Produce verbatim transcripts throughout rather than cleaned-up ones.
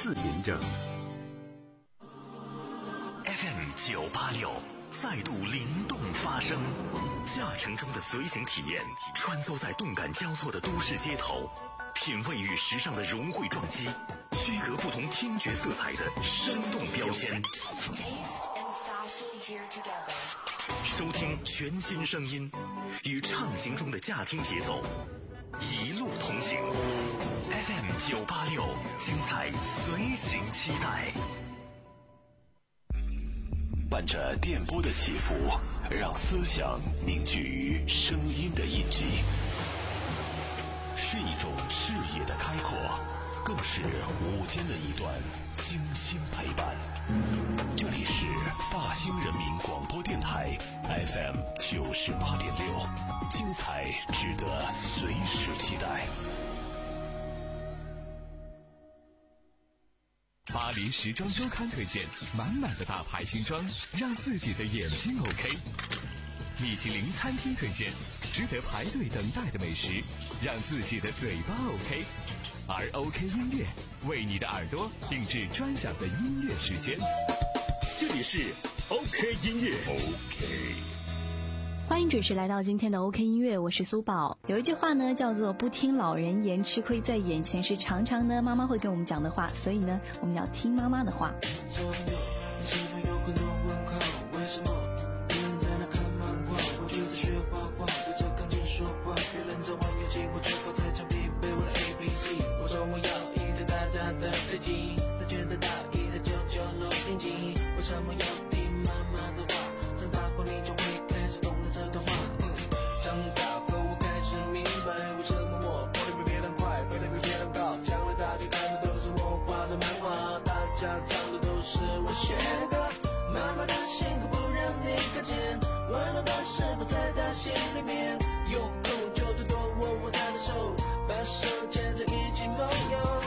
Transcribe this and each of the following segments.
次临证。 F M 九八六再度灵动发声，驾乘中的随行体验，穿梭在动感交错的都市街头，品味与时尚的融汇撞击，区隔不同听觉色彩的生动标签。收听全新声音，与畅行中的驾听节奏一路同行。F M 九八六，精彩随行期待。 伴着电波的起伏，让思想凝聚于声音的印记，是一种视野的开阔，更是午间的一段精心陪伴。这里是大兴人民广播电台 F M 九十八点六，精彩值得随时期待。 巴黎时装周刊推荐满满的大牌新装，让自己的眼睛 OK。米其林餐厅推荐值得排队等待的美食，让自己的嘴巴 OK。而 OK 音乐为你的耳朵定制专享的音乐时间，这里是 OK 音乐。 OK， 欢迎准时来到今天的 OK 音乐，我是苏宝。有一句话呢叫做不听老人言，吃亏在眼前，是常常呢妈妈会跟我们讲的话，所以呢我们要听妈妈的话。 飞机，他觉得大意的九九六定级，为什么要听妈妈的话？长大后你就会开始懂了这段话。嗯、长大后我开始明白，为什么我跑得比别人快，飞得比别人高。将来大家看的都是我画的漫画，大家唱的都是我写的歌。妈妈的辛苦不让你看见，温暖的是不在她心里面。有空就多多握握她的手，把手牵着一起梦游。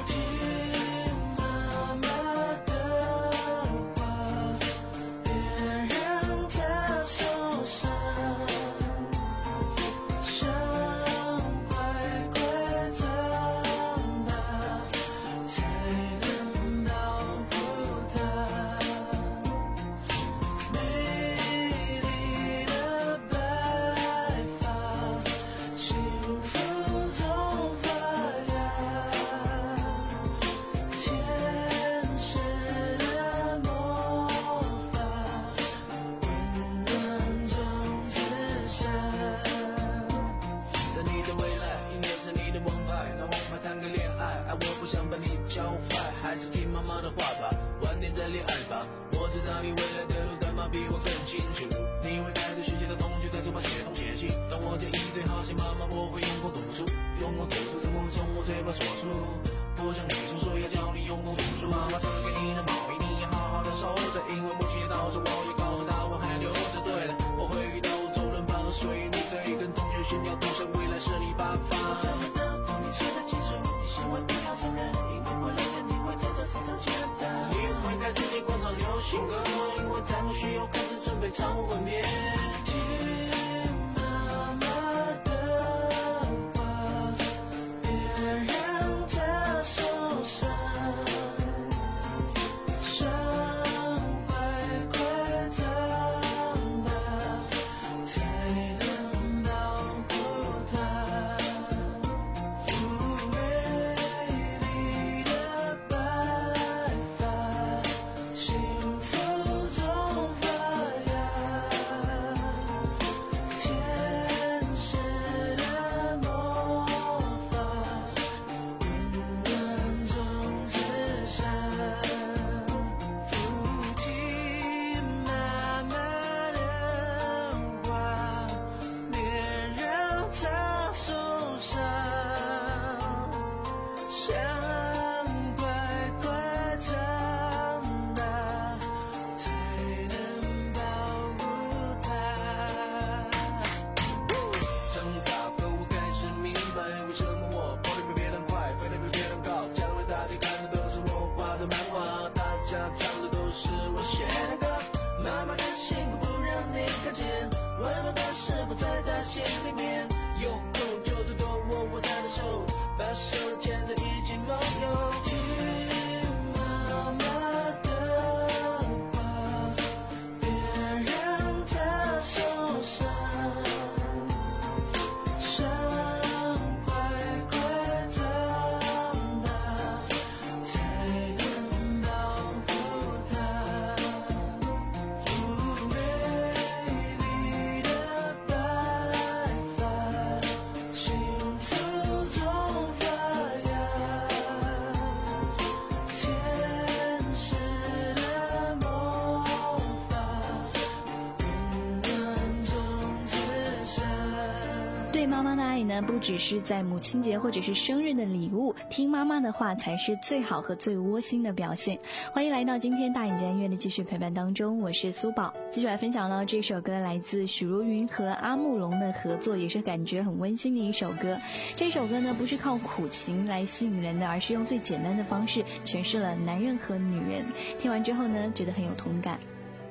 妈妈的爱呢，不只是在母亲节或者是生日的礼物，听妈妈的话才是最好和最窝心的表现。欢迎来到今天大眼睛音乐的继续陪伴当中，我是苏宝，继续来分享到这首歌来自许茹芸和阿木龙的合作，也是感觉很温馨的一首歌。这首歌呢，不是靠苦情来吸引人的，而是用最简单的方式诠释了男人和女人。听完之后呢，觉得很有同感。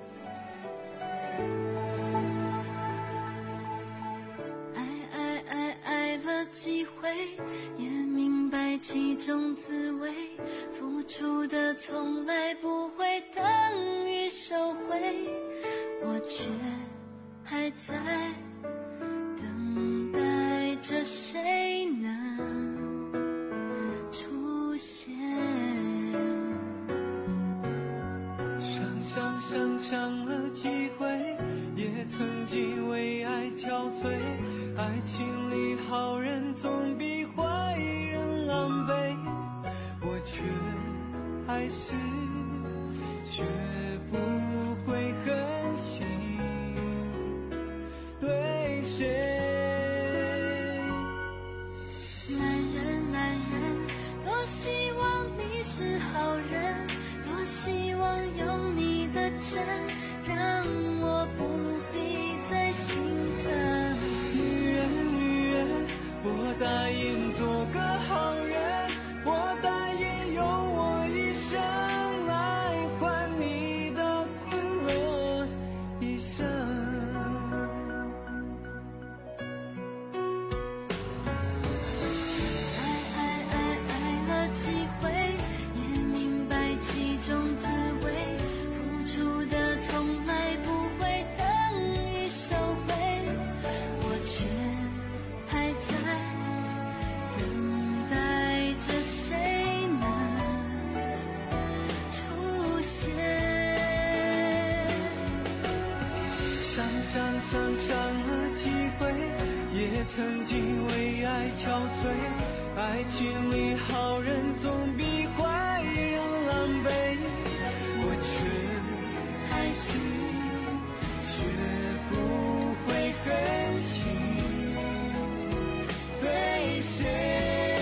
机会也明白其中滋味，付出的从来不会等于收回，我却还在等待着谁能出现。 想想想想了几回，也曾经为爱憔悴，爱情里好人总比坏人狼狈，我却还是学不会狠心对谁。 男人男人，多希望你是好人，多希望有你的真，让我不必再心疼。 女人女人，我答应做个好人，我答应用我一生来换你的快乐一生。 爱爱爱爱了几回，也明白其中滋味，付出的从来不会等于收回，我却还在等待着谁能出现。 想想想想了几回，也曾经为爱憔悴，爱情里好人总比坏人狼狈，我却还是学不会狠心对谁。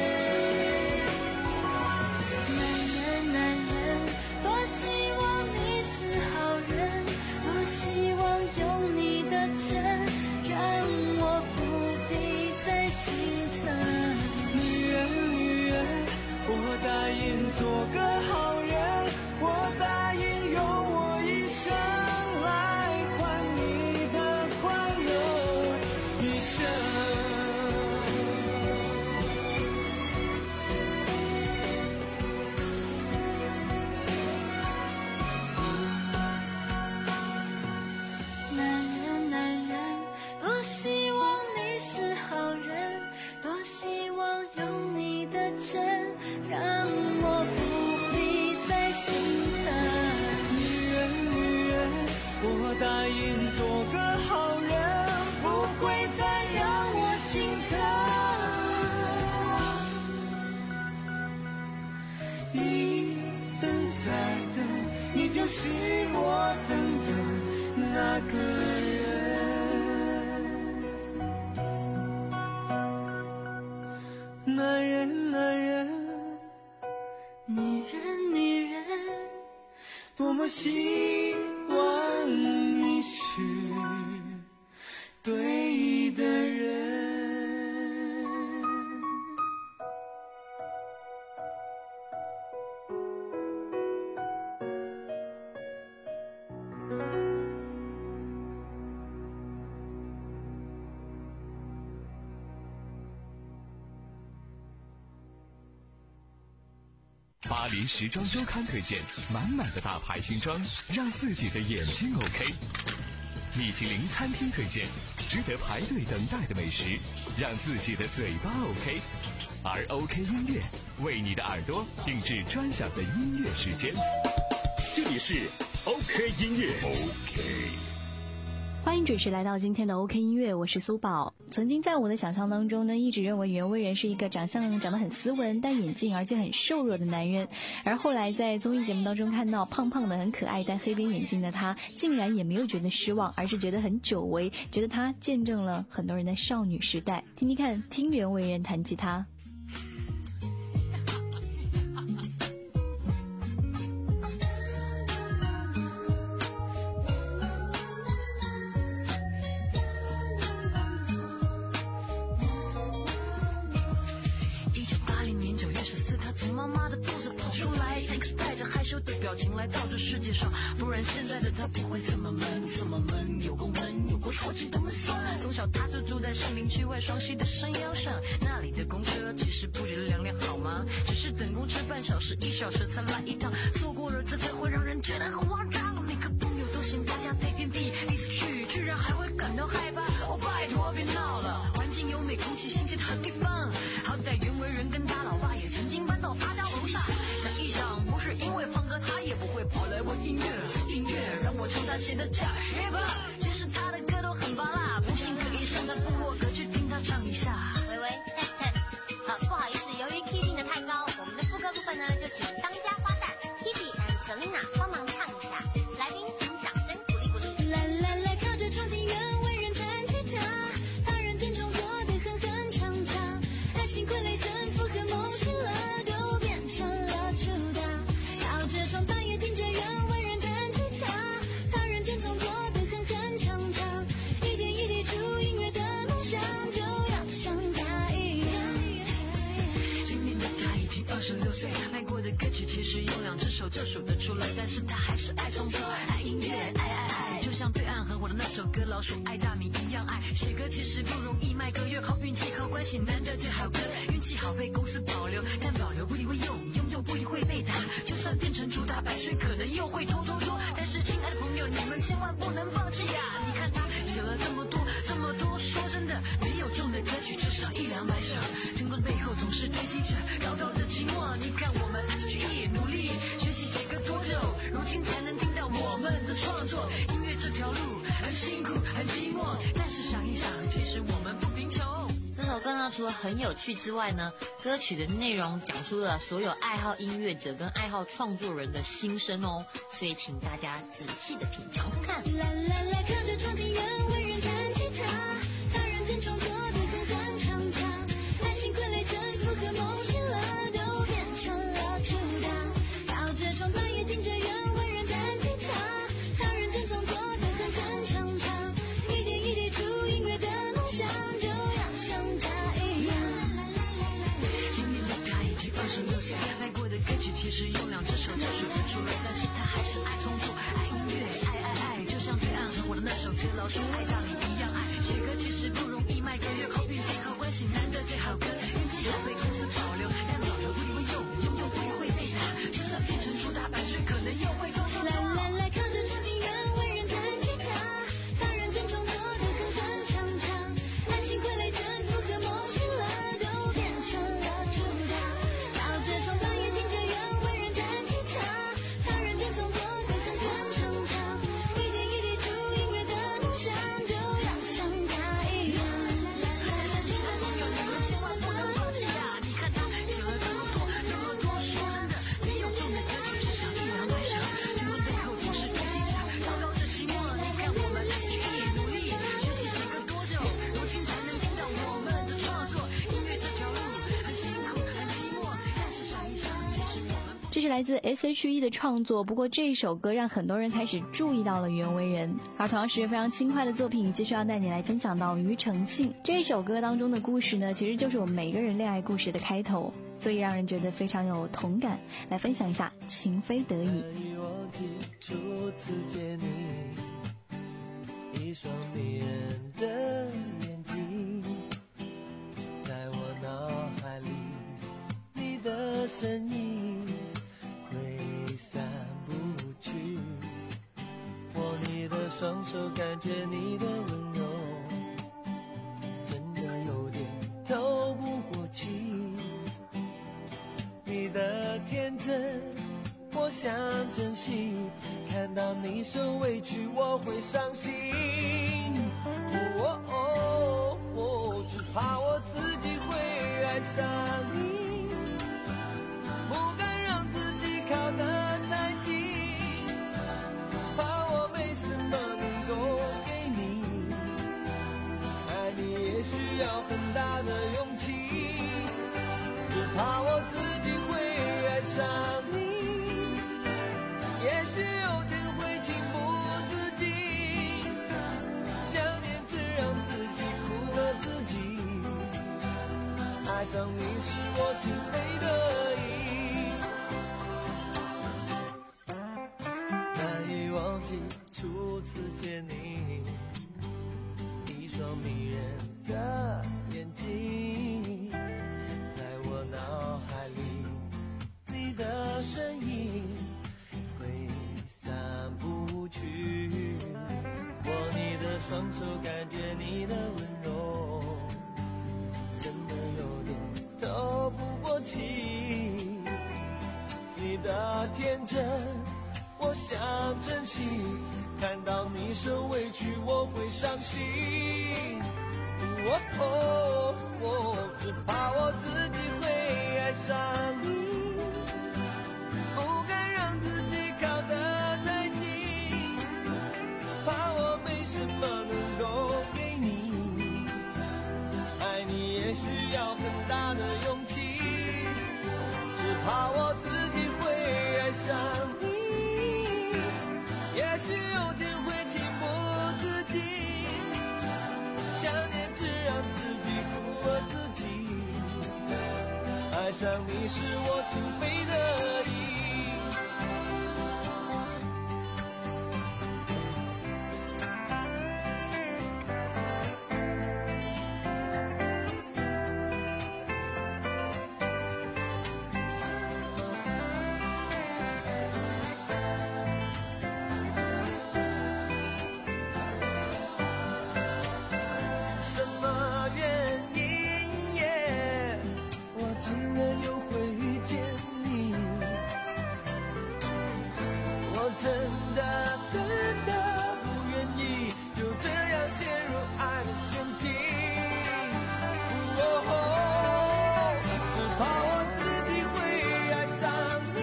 男人男人，多希望你是好人，多希望有你的真，让我不必再心疼。 女人女人，我答应做个好人，我答应用我一生来换你的快乐一生。 男人男人，多希望你是好人，多希望有你的真，让我不必再心疼。 女人女人，我答应做个好人，不会再让我心疼。你等再等，你就是我等的那个人。男人男人， 女人女人， 多么希望你是对的人。 巴黎时装周刊推荐满满的大牌新装，让自己的眼睛 OK。米其林餐厅推荐值得排队等待的美食，让自己的嘴巴 OK。而 OK 音乐为你的耳朵定制专享的音乐时间。 这里是 OK 音乐。 OK。 欢迎准时来到今天的 OK 音乐，我是苏宝。曾经在我的想象当中呢，一直认为袁惟仁是一个长相长得很斯文、戴眼镜而且很瘦弱的男人，而后来在综艺节目当中看到胖胖的很可爱戴黑边眼镜的他，竟然也没有觉得失望，而是觉得很久违，觉得他见证了很多人的少女时代。听听看，听袁惟仁弹吉他。 妈妈的肚子跑出来，那个带着害羞的表情来到这世界上，不然现在的他不会这么闷，这么闷，有够闷，有够说起多么酸。从小他就住在士林区外双溪的山腰上，那里的公车其实不止两辆好吗？只是等公车半小时一小时才来一趟，错过了这才会让人觉得很慌张。每个朋友都嫌家家太偏僻，第一次去居然还会感到害怕。哦，拜托别闹了，环境优美，空气新鲜的好地方，好歹袁惟仁跟他老爸也曾经搬到他家楼下。想一想，不是因为胖哥，他也不会跑来问音乐，音乐让我唱他写的假 hiphop。其实他的歌都很拔辣，不信可以上他部落格去听他唱一下。 喂喂 test test， 好，不好意思，由于 key 定的太高，我们的副歌部分呢，就请当家花旦 Kitty and Selina 帮忙唱一下。来宾请掌声鼓励鼓励。 啦啦啦，靠着窗听袁惟仁弹吉他，他认真创作的哼哼唱唱，爱情傀儡征服和梦醒了。 爱过的歌曲其实有两只手就数得出来，但是他还是爱创作，爱音乐，爱爱爱，就像对岸很火的那首歌《老鼠爱大米》一样爱。写歌其实不容易，卖歌越靠运气，靠关系难得最好歌，运气好被公司保留，但保留不一定会用，拥有不一定会被打，就算变成主打百岁，可能又会拖拖拖。但是亲爱的朋友，你们千万不能放弃呀！你看他写了这么多这么多，说真的，没有中的歌曲至少一两百首，成功背后总是堆积着高高的寂寞。你看我们 S G E 努力学习写歌多久，如今才能听到我们的创作。音乐这条路很辛苦很寂寞，但是想一想，其实我们不贫穷。 这首歌呢，除了很有趣之外呢，歌曲的内容讲出了所有爱好音乐者跟爱好创作人的心声哦，所以请大家仔细的品尝看。 啦啦啦，靠着窗听袁惟仁弹吉他，他认真创作的哼哼唱唱，爱情傀儡征服和梦醒了。 爱过的歌曲其实用两只手就数得出来，但是他还是爱创作，爱音乐，爱爱爱，就像对岸很火的那首歌《老鼠爱大米》一样爱。写歌其实不容易，卖歌越靠运气，靠关系难得最好歌，运气好被公司保留，但保留不一定会用，拥有不一定会被打，就算变成主打百岁，可能又会拖拖拖。 啦啦啦，靠着窗听袁惟仁弹吉他，他认真创作的哼哼唱唱，爱情傀儡征服和梦醒了，都变成了主打。靠着窗台也听着袁惟仁弹吉他，他认真创作的哼哼唱唱，一点一滴出音乐的梦想，就要像他一样。 但是亲爱的朋友，你们千万不能放弃呀！你看他写了这么多这么多，说真的，没有中的歌曲至少一两百首，成功背后总是堆积着高高的寂寞。你看我们 S G E 努力学习写歌多久，如今才能听到我们的创作。音乐这条路很辛苦很寂寞，但是想一想，其实我们这是来自 S H E 的创作，不过这首歌让很多人开始注意到了袁惟仁。而同样是非常轻快的作品，继续要带你来分享到庾澄庆。这首歌当中的故事呢，其实就是我们每个人恋爱故事的开头，所以让人觉得非常有同感。来分享一下情非得已。 忘记初次见你，一双迷人的眼睛，在我脑海里，你的身影挥散不去，握你的双手，感觉你的温柔，真的有点透不过气，你的天真我想珍惜，看到你受委屈我会伤心。哦哦哦，只怕我自己会爱上你，不敢让自己靠得太近，怕我没什么能够给你，爱你也需要很大的勇气，只怕我自己会爱上你，也许有天会情不自禁，想念只让自己苦了自己，爱上你是我情非得已，难以忘记初次见你，一双迷人的眼睛，在我脑海里你的身影挥散不去，握你的双手感觉你的温柔，真的有点透不过气，你的天真我想珍惜，看到你受委屈我会伤心。哦哦哦，只怕我自己会爱上你，不敢让自己靠得太近，怕我没什么能够给你，爱你也需要很大的勇气，只怕我自己会爱上你，也许有天会情不自禁，想念只让自己苦了自己，爱上你是我情非得已。真的真的不愿意就这样陷入爱的陷阱，哦，只怕我自己会爱上你，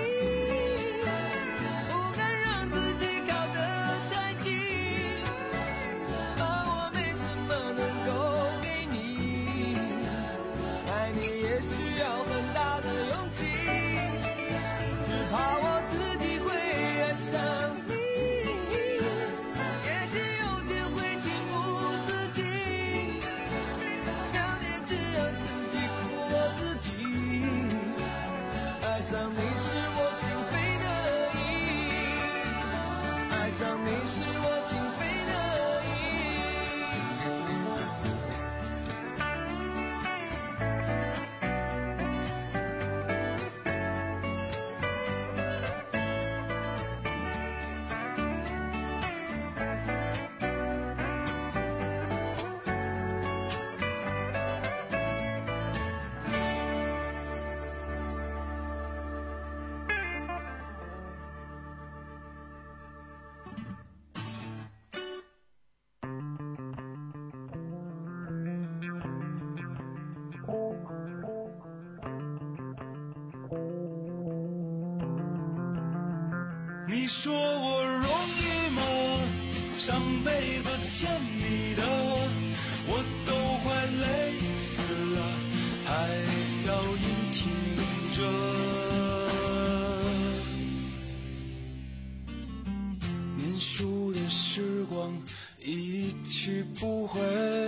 不敢让自己靠得太近，怕我没什么能够给你，爱你也需要很大的勇气，只怕我自己会爱上你，也许有天会情不自禁，想念只让自己苦了自己，爱上你是我情非得已，爱上你是我情非得已。 你说我容易吗？上辈子欠你的，我都快累死了，还要硬挺着。念书的时光一去不回，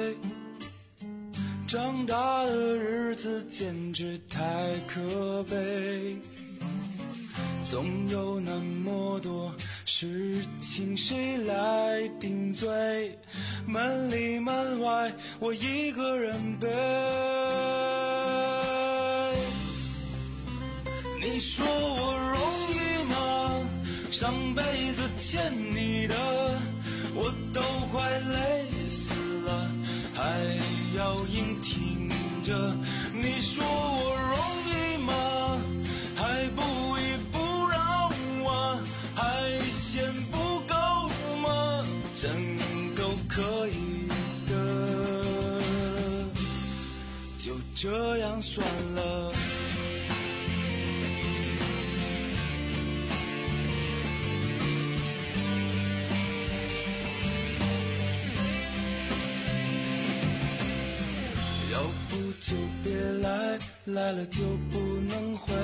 长大的日子简直太可悲，总有那么多事情谁来顶罪，门里门外我一个人背。你说我容易吗？上辈子欠你的，我都快累死了，还要硬挺着。你说我容易吗？还不一步让算了。要不就别来，来了就不能回。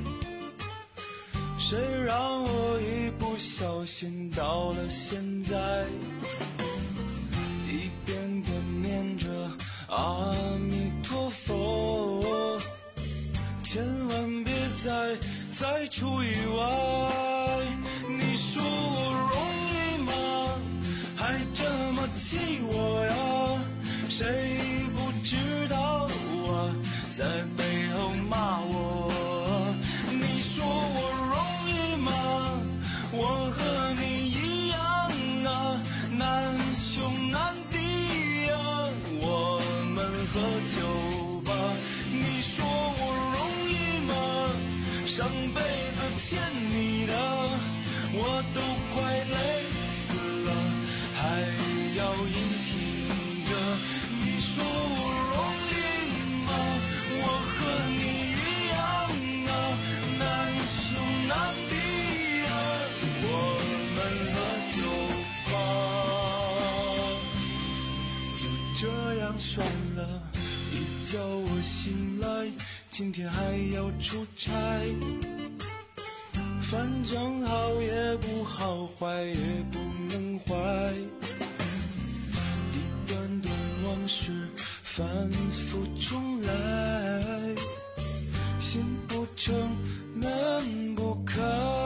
谁让我一不小心到了现在，一遍遍念着阿弥陀佛，千万别再再出意外。你说我容易吗？还这么气我呀？谁不知道啊，在背后骂我。你说我容易吗？我和你一样啊，难兄难弟啊，我们喝酒吧。你说我容易吗？上辈子欠你的我都快累死了，还要硬挺着。你说我容易吗？我和你一样啊，难兄难弟啊，我们喝酒吧。就这样算了，一觉我醒来，今天还要出差，反正好也不好，坏也不能坏，一段段往事反复重来，心不诚门不开。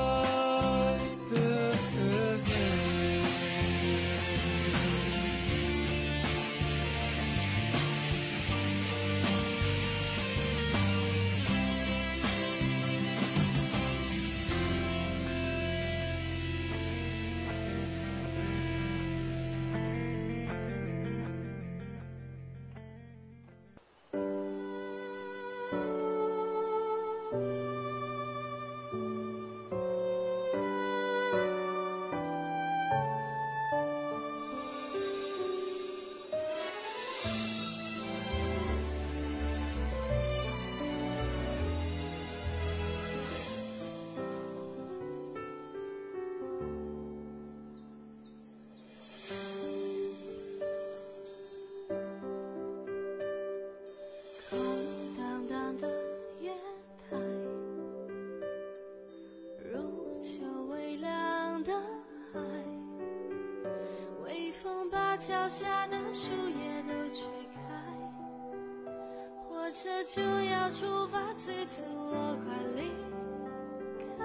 脚下的树叶都吹开，火车就要出发，催促我快离开。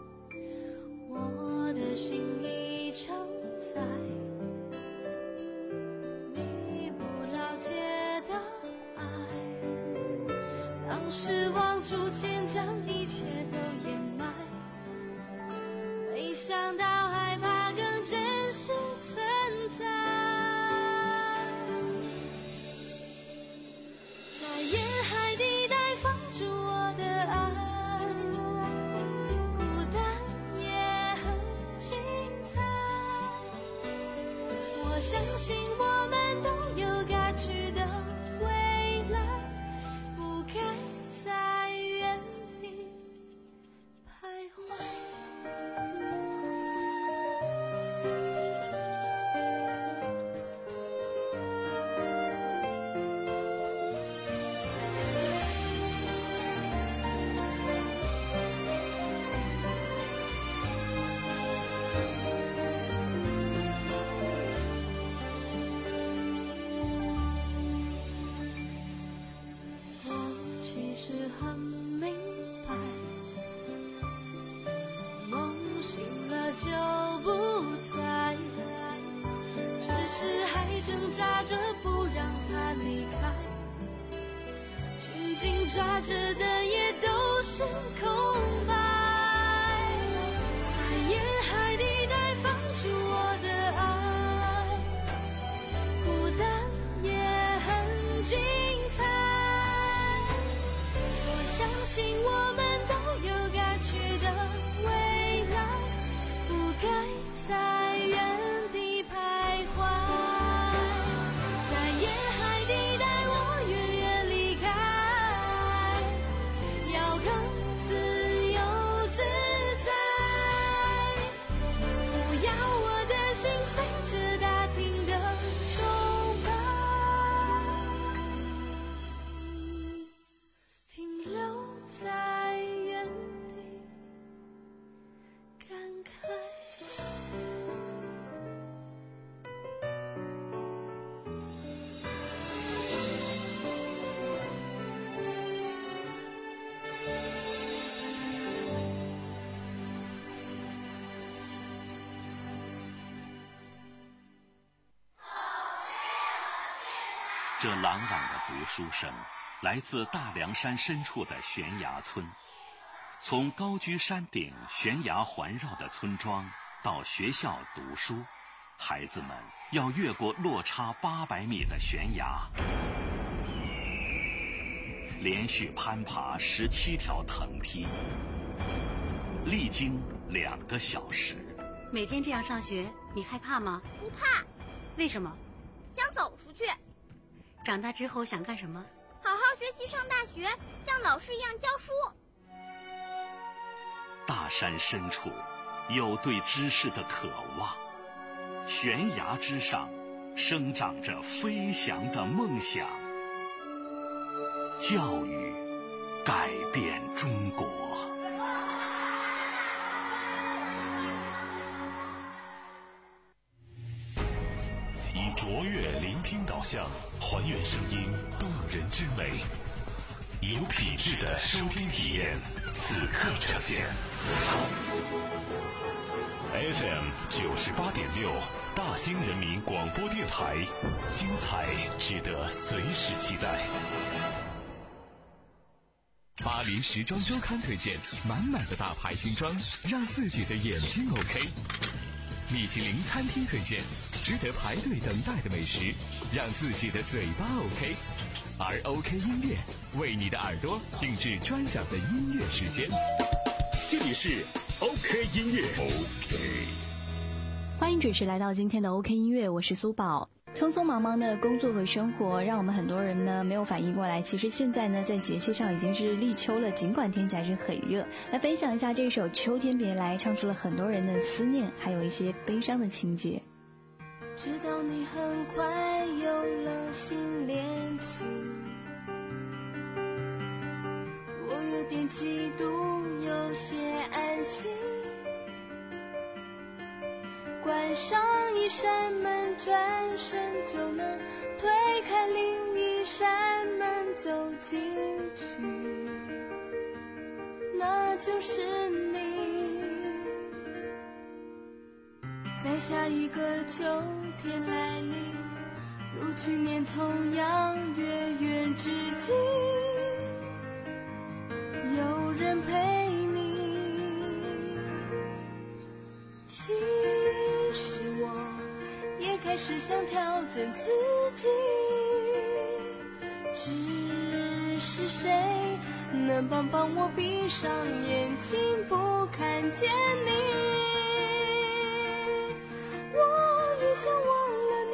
我的心已承载你不了解的爱，当失望逐渐将一切都掩埋，没想到害怕更真实存在。在沿海地带放逐我的爱，孤单也很精彩。我相信我们都有该去的未来，不该在原地徘徊。很明白，梦醒了就不在，只是还挣扎着不让它离开，紧紧抓着的也都是空白。在沿海地带放逐我的爱，孤单也很精彩。相信我们都有该去的未来，不该在原地徘徊。在沿海地带我远远离开， 这朗朗的读书声来自大凉山深处的悬崖村。从高居山顶悬崖环绕的村庄到学校读书，孩子们要越过落差八百米的悬崖，连续攀爬十七条藤梯，历经两个小时。 每天这样上学，你害怕吗？ 不怕。 为什么？ 想走出去。 长大之后想干什么？ 好好学习，上大学，像老师一样教书。 大山深处有对知识的渴望，悬崖之上生长着飞翔的梦想。教育改变中国。 以卓越聆听导向，还原声音动人之美，有品质的收听体验，此刻呈现。F M 九十八点六，大兴人民广播电台，精彩值得随时期待。 巴黎时装周刊推荐满满的大牌新装，让自己的眼睛 OK。米其林餐厅推荐值得排队等待的美食，让自己的嘴巴 OK。而 OK 音乐为你的耳朵定制专享的音乐时间。这里是 OK 音乐 OK。 欢迎准时来到今天的 OK 音乐，我是苏宝。匆匆忙忙的工作和生活让我们很多人呢没有反应过来，其实现在呢在节气上已经是立秋了，尽管天气还是很热。来分享一下这首《秋天别来》，唱出了很多人的思念，还有一些悲伤的情节。 知道你很快有了新恋情，我有点嫉妒，有些安心。关上一扇门，转身就能推开另一扇门，走进去，那就是你。在下一个秋天来临，如去年同样月圆之际，有人陪你。其实我也开始想调整自己，只是谁能帮帮我闭上眼睛不看见你。我也想忘了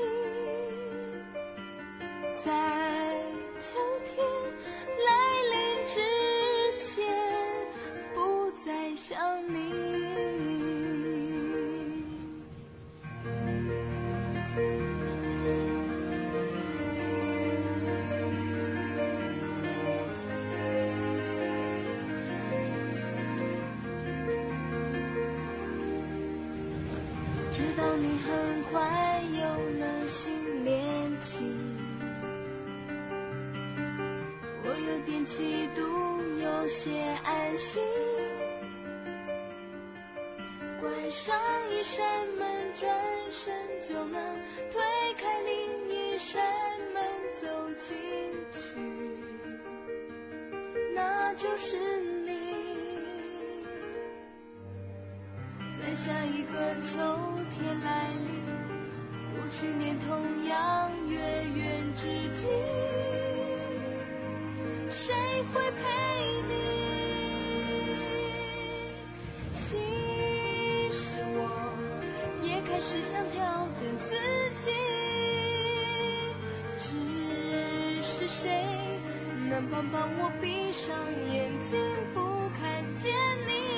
你，在秋天来临之前不再想你。知道你很快有了新恋情，我有点嫉妒，有些安心。关上一扇门，转身就能推开另一扇门，走进去，那就是你。在下一个秋天来临，如去年同样月圆之际，谁会陪你？其实我也开始想调整自己，只是谁能帮帮我闭上眼睛不看见你。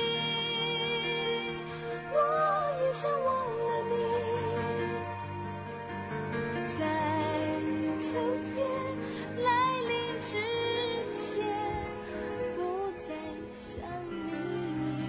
我也想忘了你，在秋天来临之前不再想你。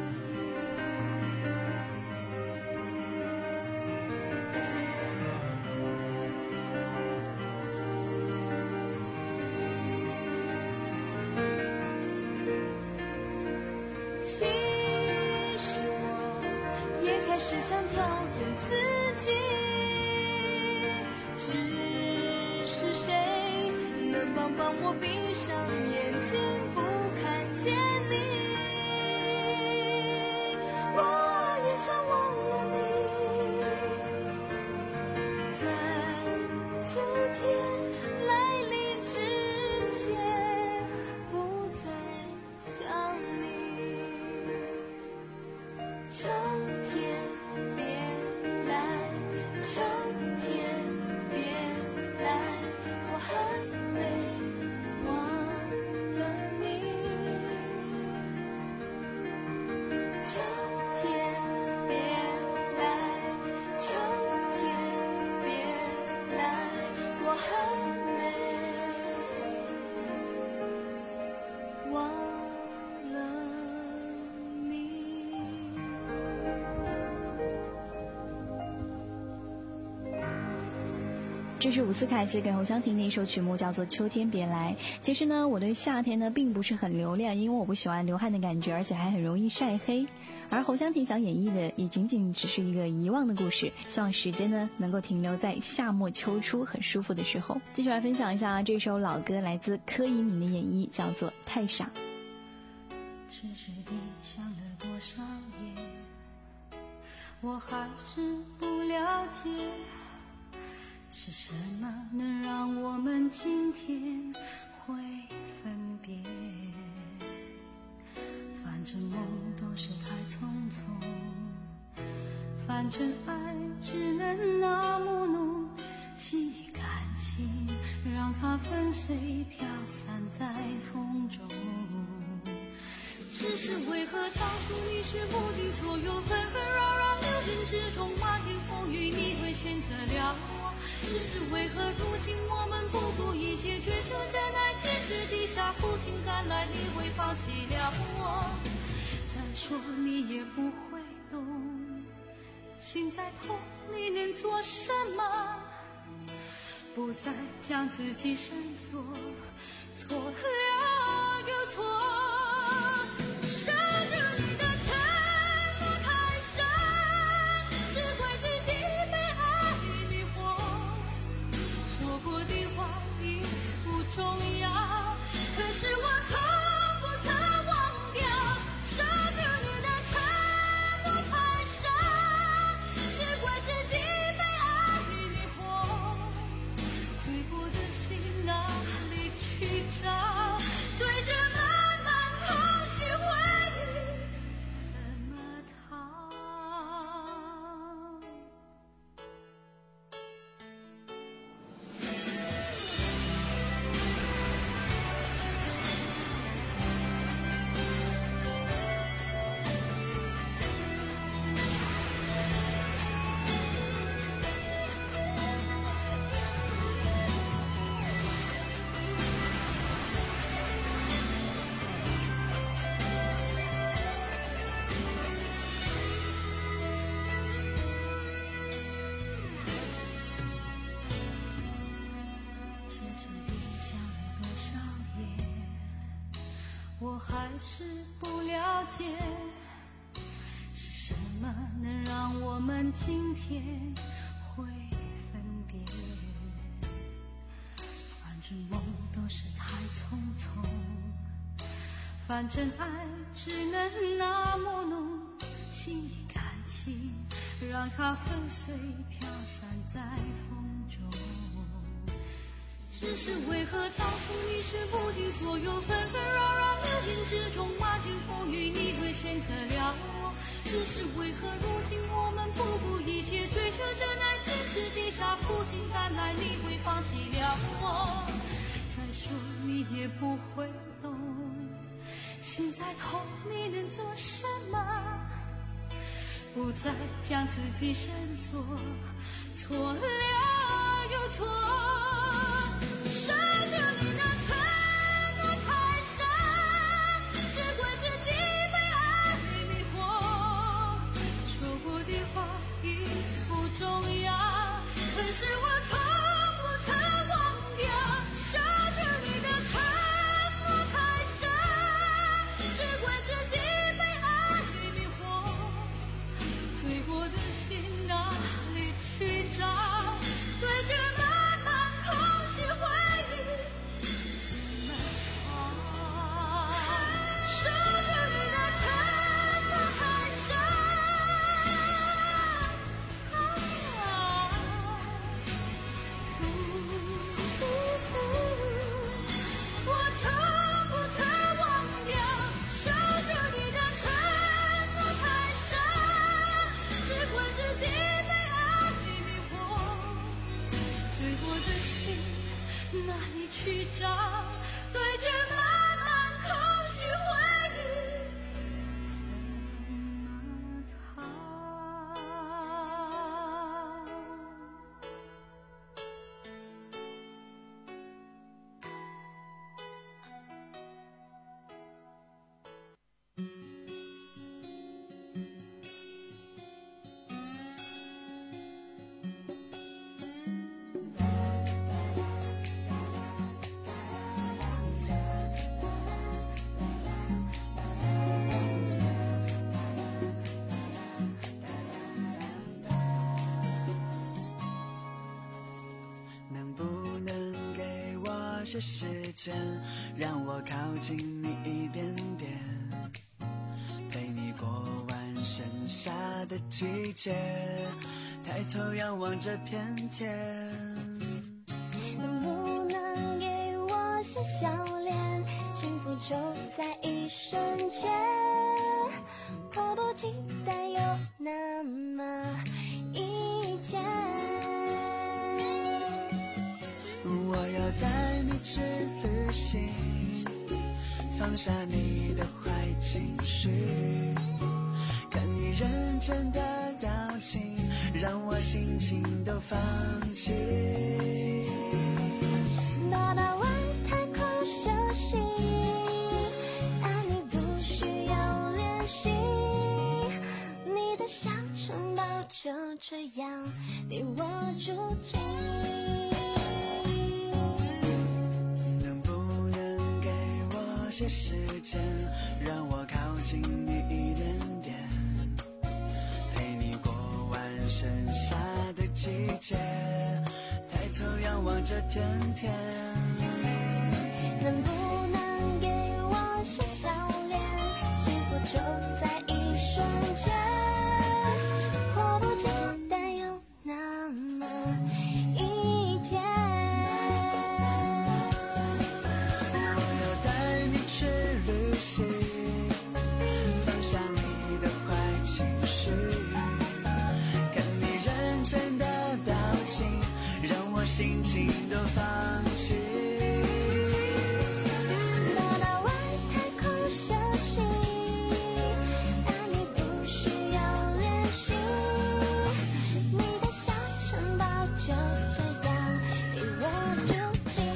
其实我也开始想调整自己，只帮帮我闭上眼睛，不看见你。我也想忘了你，在秋天来临之前，不再想你。秋天别来，秋天别来，我还没忘了你。秋天别来，秋天别来，我还没忘了你。 这是伍思凯写给侯湘婷的一首曲目，叫做《秋天别来》。其实呢，我对夏天呢并不是很留恋，因为我不喜欢流汗的感觉，而且还很容易晒黑。而侯湘婷想演绎的也仅仅只是一个遗忘的故事，希望时间呢能够停留在夏末秋初很舒服的时候。继续来分享一下这首老歌，来自柯以敏的演绎，叫做《太傻》。 痴痴地想了多少夜，我还是不了解，是什么能让我们今天会分别？反正梦都是太匆匆，反正爱只能那么浓，细感情让它粉碎飘散在风中。只是为何当初你是目的，所有纷纷扰扰流言之中，漫天风雨你会选择了我？只是为何如今我们不顾一切追求真爱，坚持地下苦尽甘来，你会放弃了我？再说你也不会懂，心在痛你能做什么？不再将自己深锁，错了又错。守着你的承诺太深，只怪自己被爱迷惑，说过的话已不重要，可是我从不曾忘掉。守着你的承诺太深，只怪自己被爱迷惑，醉过的心哪里去找？对着漫漫空虚回忆怎么逃？痴痴地想了多少夜，我还是不了解，是什么能让我们今天会分别？反正梦都是太匆匆，反正爱只能那么浓，心里感情让它粉碎飘散在风中。只是为何当初你是目的，所有纷纷扰扰流言之中，漫天风雨你会选择了我？只是为何如今我们不顾一切追求真爱，坚持地下苦尽甘来，你会放弃了我？再说你也不会懂，心在痛你能做什么？不再将自己深锁，错了又错。守着你的承诺太深，只怪自己被爱迷惑，说过的话已不重要，可是我从不曾忘掉。守着你的承诺太深，只怪自己被爱迷惑，醉过的心哪里去找？对着漫漫空虚回忆些时间，让我靠近你一点点，陪你过完剩下的季节，抬头仰望这片天。 能不能给我些笑脸，幸福就在一瞬间，迫不及待有那么一天。 我要带你去旅行，放下你的坏情绪，看你认真的表情，让我心情都放弃。 到到外太空休息，爱你不需要练习，你的小城堡就这样被我住进。 能不能给我些时间，让我靠近你一点点，陪你过完剩下的季节，抬头仰望这片天。 能不能给我些笑脸，幸福就在一瞬间，迫不及待有那么一天。 我要带你去旅行，放下你的坏情绪，看你认真的表情，让我心情都放弃。 到到外太空休息，爱你不需要练习，你的小城堡就这样被我住进。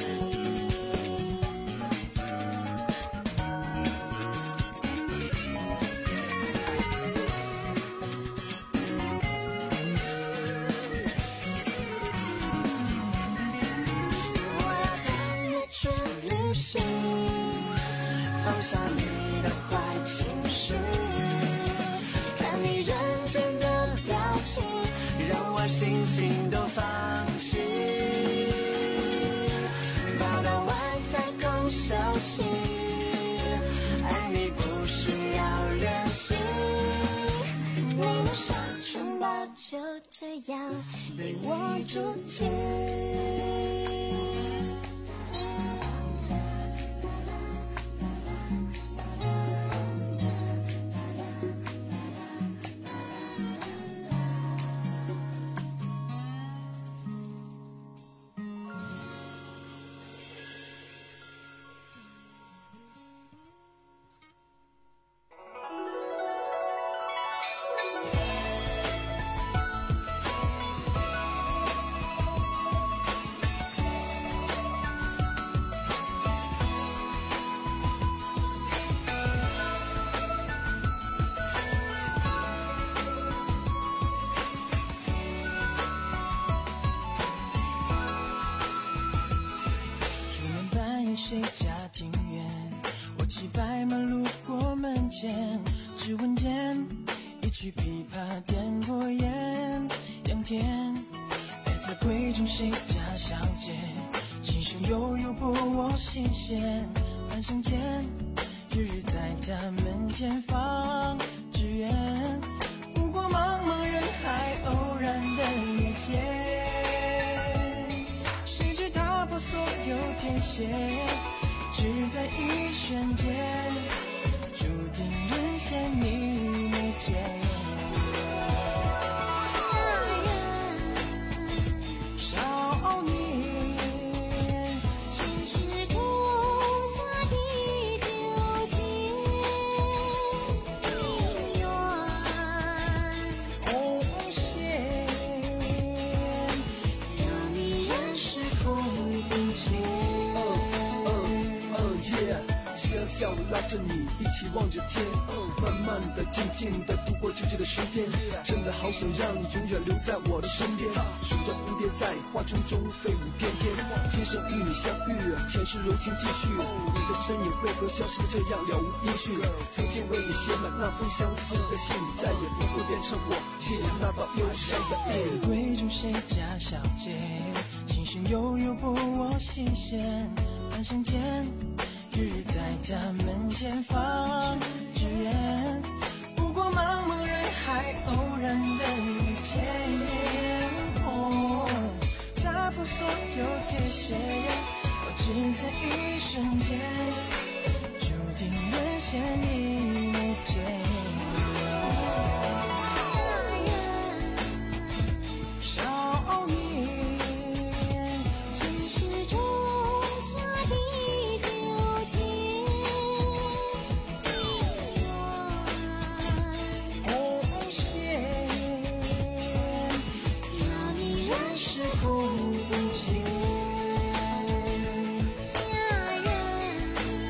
我要带你去旅行， 放下你的坏情绪，看你认真的表情，让我心情都放弃。跑到外太空休息，爱你不需要练习， 你的小城堡就这样被我住进。 出门半夜谁家庭院，我骑白马路过门前，指纹间一曲琵琶点拨烟，仰天来自贵州谁家小姐，轻手悠悠拨我心弦，半生间日日在他门前放纸鸢，路过茫茫人海偶然的遇见，谁知踏破所有天线，只在一瞬间，注定人生你没见。少年， 前世种下的九天缘， 红线， 有你认识空并肩。 夕阳笑拉着你一起望着天，慢慢的静静的度过久久的时间，真的好想让你永远留在我的身边，数着蝴蝶在花丛中飞舞翩翩，今生与你相遇，前世柔情继续，你的身影为何消失的这样了无音讯，曾经为你写满那封相思的信，再也不会会变成我，谢那保佑谁的爱自贵住谁家小姐，琴弦悠悠不我心弦，半生间日日在他门前放纸鸢，不过茫茫人海偶然的遇见，哦，踏破所有铁鞋，我只在一瞬间注定沦陷你眉间。少年前世种下的九天红线，要你认识苦不见。家人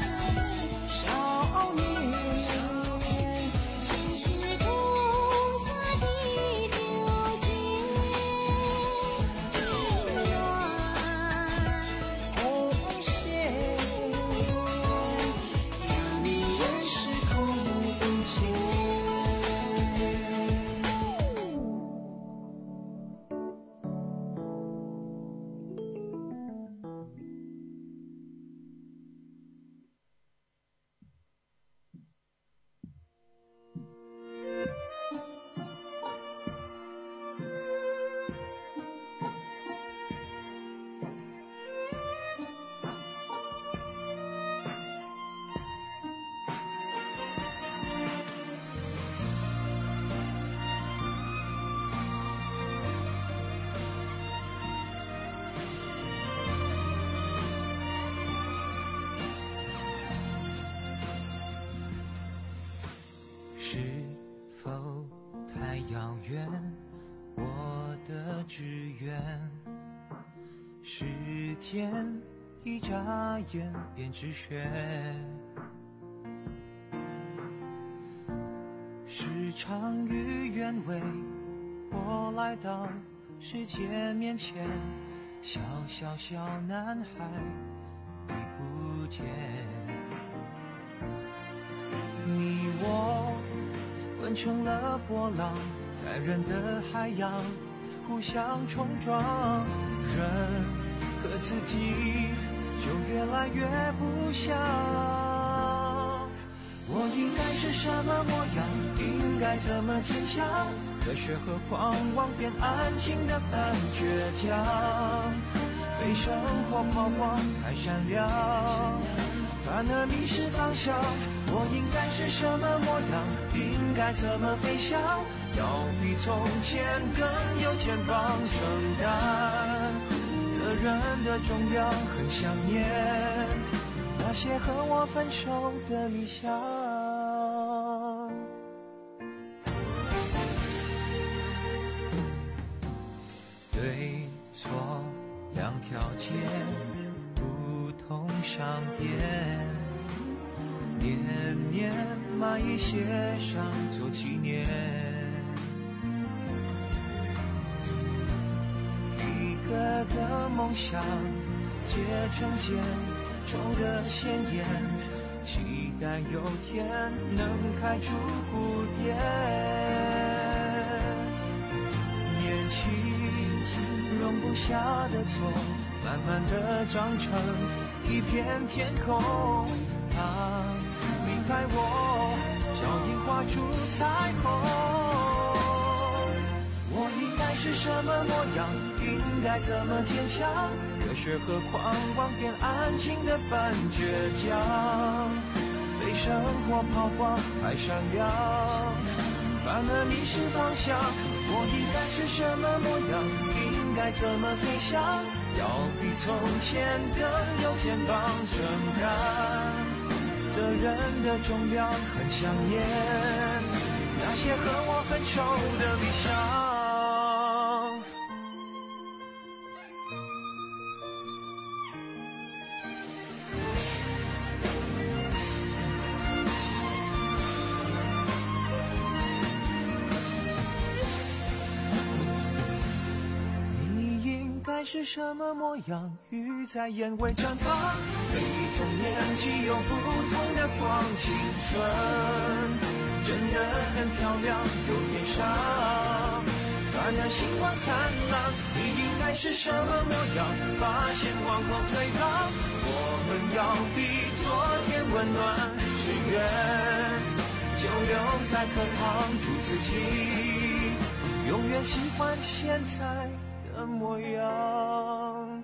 少年前世种下的九天红线，要你认识苦不见。 是否太遥远？我的志愿，时间一眨眼便止血，时常与愿违，我来到世界面前，小小小男孩已不见。你我混成了波浪，在人的海洋互相冲撞，人和自己就越来越不像。我应该是什么模样？应该怎么坚强？热血和狂妄变安静的般倔强，被生活抛光太闪亮，反而迷失方向。我应该是什么模样？应该怎么飞翔？要比从前更有肩膀承担，责任的重量很想念那些和我分手的理想。对错两条街，不同商店，年年买一些上做纪念，一个个梦想结成茧，种得鲜艳，期待有天能开出蝴蝶。年轻容不下的错，慢慢地长成一片天空。它离开我，像樱花出彩虹。我应该是什么模样？应该怎么坚强？热血和狂妄变安静的般倔强，被生活抛光太闪亮，反而迷失方向。我应该是什么模样？应该怎么飞翔？要比从前更有肩膀承担，责任的重量很想念那些和我分手的理想。是什么模样？雨在眼尾绽放，每一种年纪有不同的光。青春真的很漂亮，有点上，看看星光灿烂，你应该是什么模样？把线往后退让，我们要比昨天温暖。只愿就留在课堂，祝自己永远喜欢现在的模样。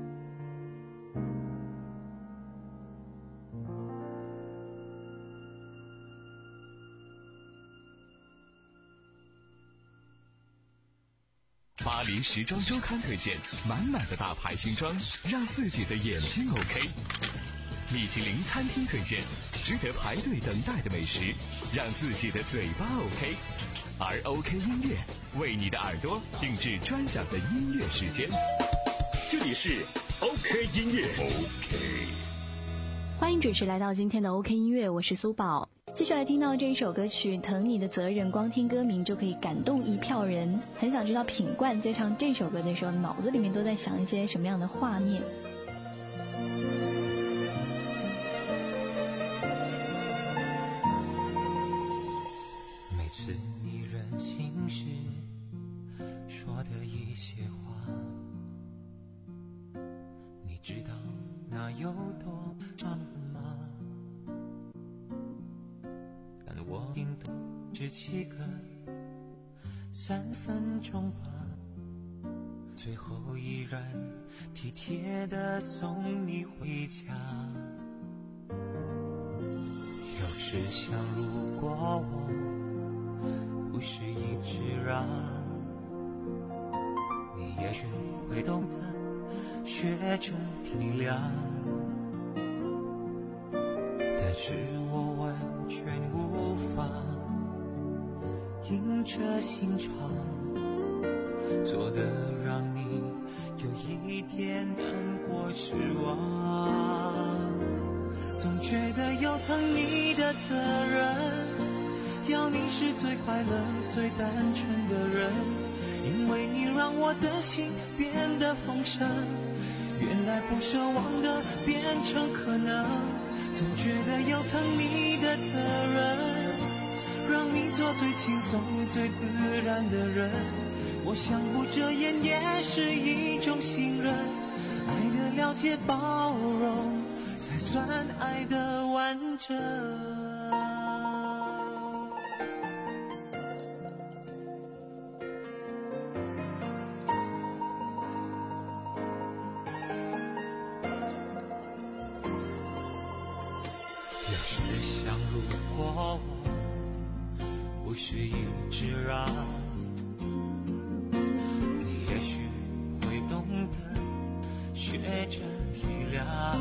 巴黎时装周刊推荐满满的大牌新装，让自己的眼睛 OK。米其林餐厅推荐值得排队等待的美食，让自己的嘴巴 OK。而 OK 音乐为你的耳朵定制专享的音乐时间。 这里是 OK 音乐 OK。 欢迎准时来到今天的 OK 音乐，我是苏宝。继续来听到这一首歌曲《疼你的责任》，光听歌名就可以感动一票人。很想知道品冠在唱这首歌的时候，脑子里面都在想一些什么样的画面。 每次你任性时说的一些话，你知道那有多伤吗？但我顶多只七个三分钟吧，最后依然体贴地送你回家。有时想如果我不是一直让，你也许会懂得学着体谅，但是我完全无法硬着心肠做得让你有一点难过失望。总觉得有疼你的责任，要你是最快乐最单纯的人，因为你让我的心变得丰盛，原来不奢望的变成可能。总觉得有疼你的责任，让你做最轻松最自然的人，我想不遮掩也是一种信任，爱的了解包容才算爱的完整。有时想如果我不是一直让，你也许会懂得学着体谅，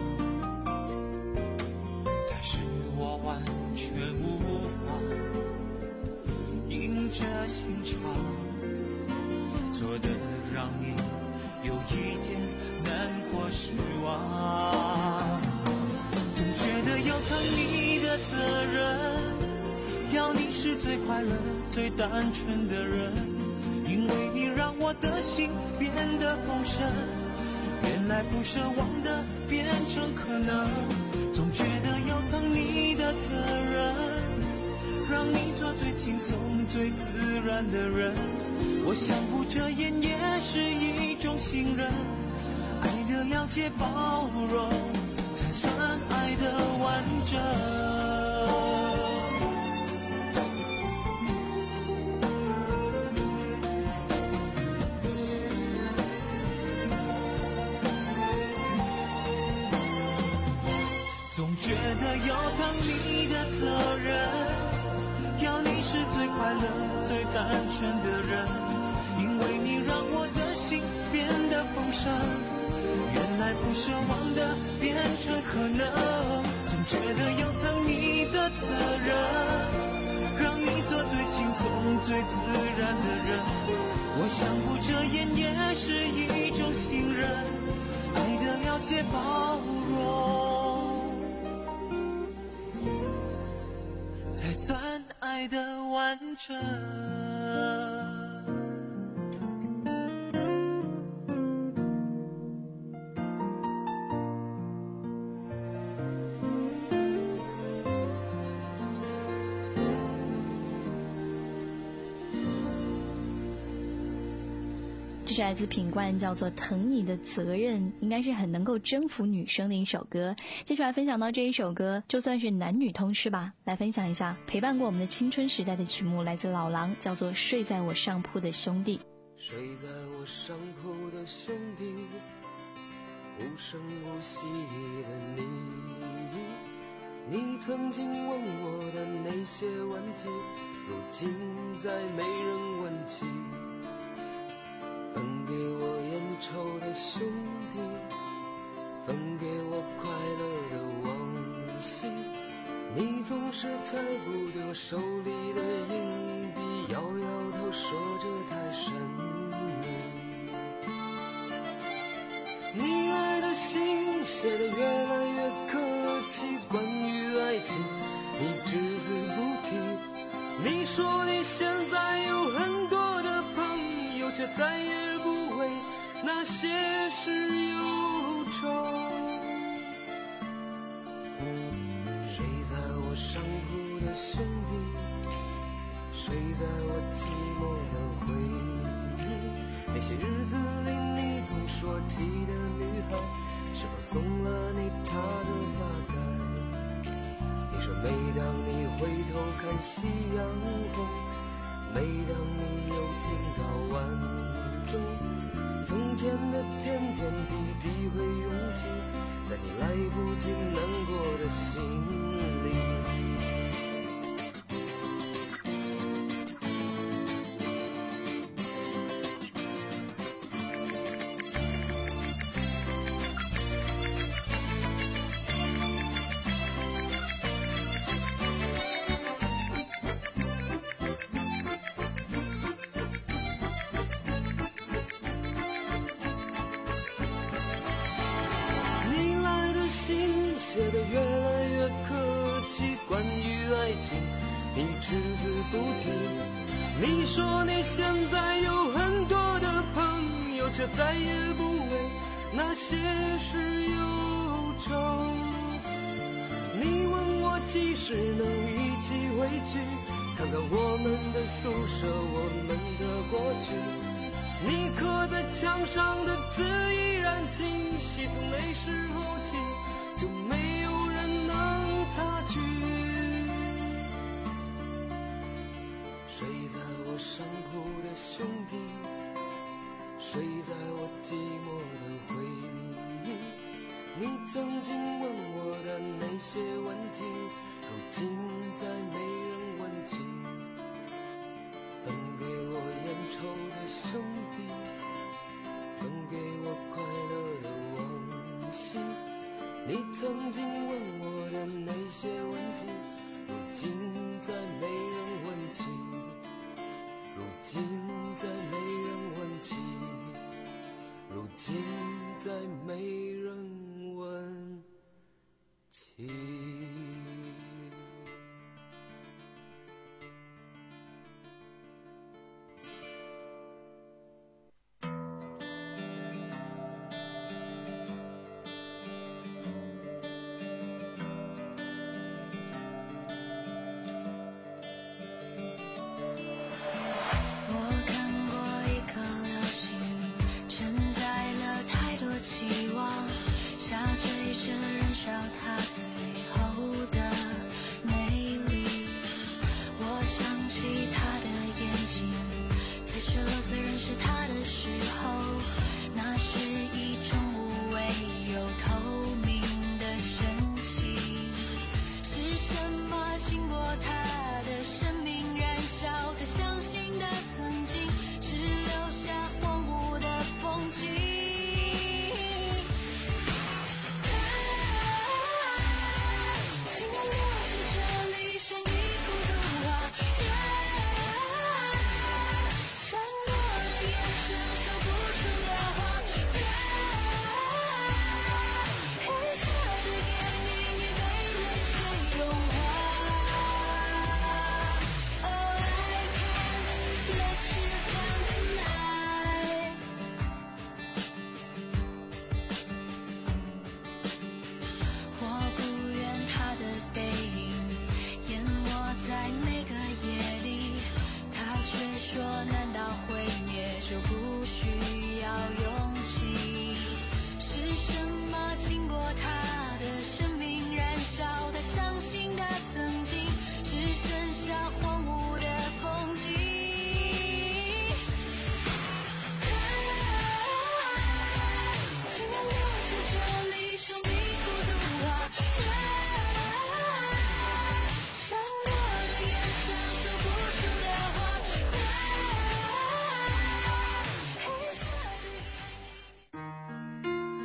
但是我完全无法硬着心肠做得让你有一点难过失望。总觉得有疼你的责任，要你是最快乐最单纯的人，因为你让我的心变得丰盛，原来不奢望的变成可能。总觉得有疼你的责任，让你做最轻松最自然的人，我想不遮掩也是一种信任，爱的了解包容才算爱的完整。总觉得有疼你的责任，要你是最快乐最单纯的人，因为你让我的心变得丰盛，原来不奢望的变成可能。总觉得有疼你的责任，让你做最轻松最自然的人，我想不遮掩也是一种信任，爱的了解包容才算爱的完整。 这是来自品冠，叫做《疼你的责任》，应该是很能够征服女生的一首歌。接下来分享到这一首歌，就算是男女通吃吧，来分享一下陪伴过我们的青春时代的曲目，来自老狼，叫做《睡在我上铺的兄弟》。 睡在我上铺的兄弟，无声无息的你，你曾经问我的那些问题，如今再没人问起。分给我烟抽的兄弟，分给我快乐的往昔，你总是猜不对我手里的硬币，摇摇头说这太神秘。你来的信写得越来越客气，关于爱情你只字不提。你说你现在有很多的朋友，却再也不为那些事忧愁。睡在我上铺的兄弟，睡在我寂寞的回忆，那些日子里你总说起的女孩，是否送了你她的发带？你说每当你回头看夕阳红，每当你又听到晚钟，从前的点点滴滴会涌起在你来不及难过的心里。信写得越来越客气，关于爱情你只字不提。你说你现在有很多的朋友，却再也不为那些事忧愁。你问我几时能一起回去，看看我们的宿舍，我们的过去。你刻在墙上的字依然清晰，从那时候起就没有人能擦去。睡在我上铺的兄弟，睡在我寂寞的回忆，你曾经问我的那些问题，如今再没人问起。分给我烟抽的兄弟，分给我快乐的往昔，你曾经问我的那些问题，如今再没人问起，如今再没人问起，如今再没人问起。 下坠着燃烧它最后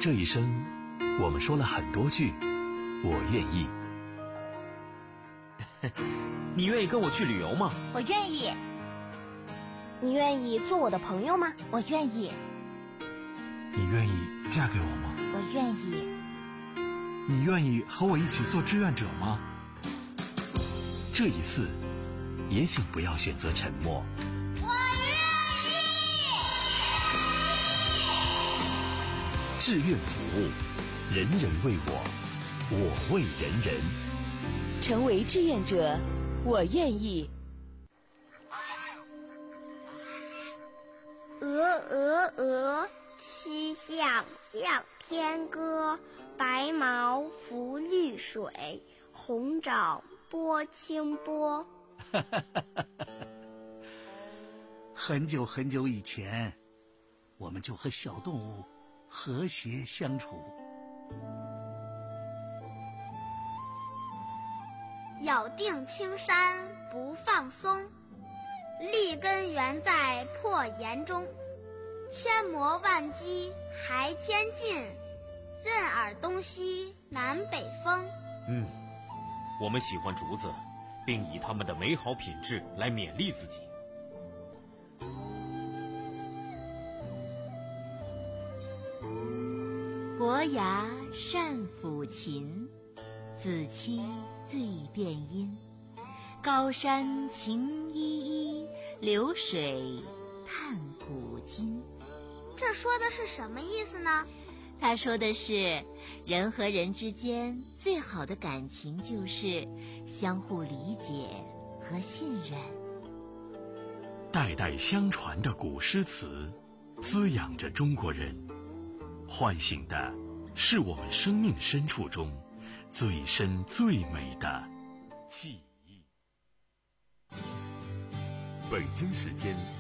这一生，我们说了很多句我愿意。 你愿意跟我去旅游吗？ 我愿意。你愿意做我的朋友吗？我愿意。 你愿意嫁给我吗？ 我愿意。 你愿意和我一起做志愿者吗？ 这一次，也请不要选择沉默。 我愿意。志愿服务，人人为我，我为人人。 成为志愿者，我愿意。 鹅鹅鹅，曲项向天歌。白毛浮绿水，红爪拨清波。 很久很久以前，我们就和小动物和谐相处。 咬定青山不放松，立根原在破岩中。千磨万击还坚劲，任尔东西南北风。 嗯，我们喜欢竹子，并以它们的美好品质来勉励自己。 伯牙善抚琴，子期最辨音。高山晴依依，流水叹古今。 这说的是什么意思呢？ 他说的是，人和人之间最好的感情就是相互理解和信任。 代代相传的古诗词，滋养着中国人，唤醒的是我们生命深处中最深最美的记忆。 北京时间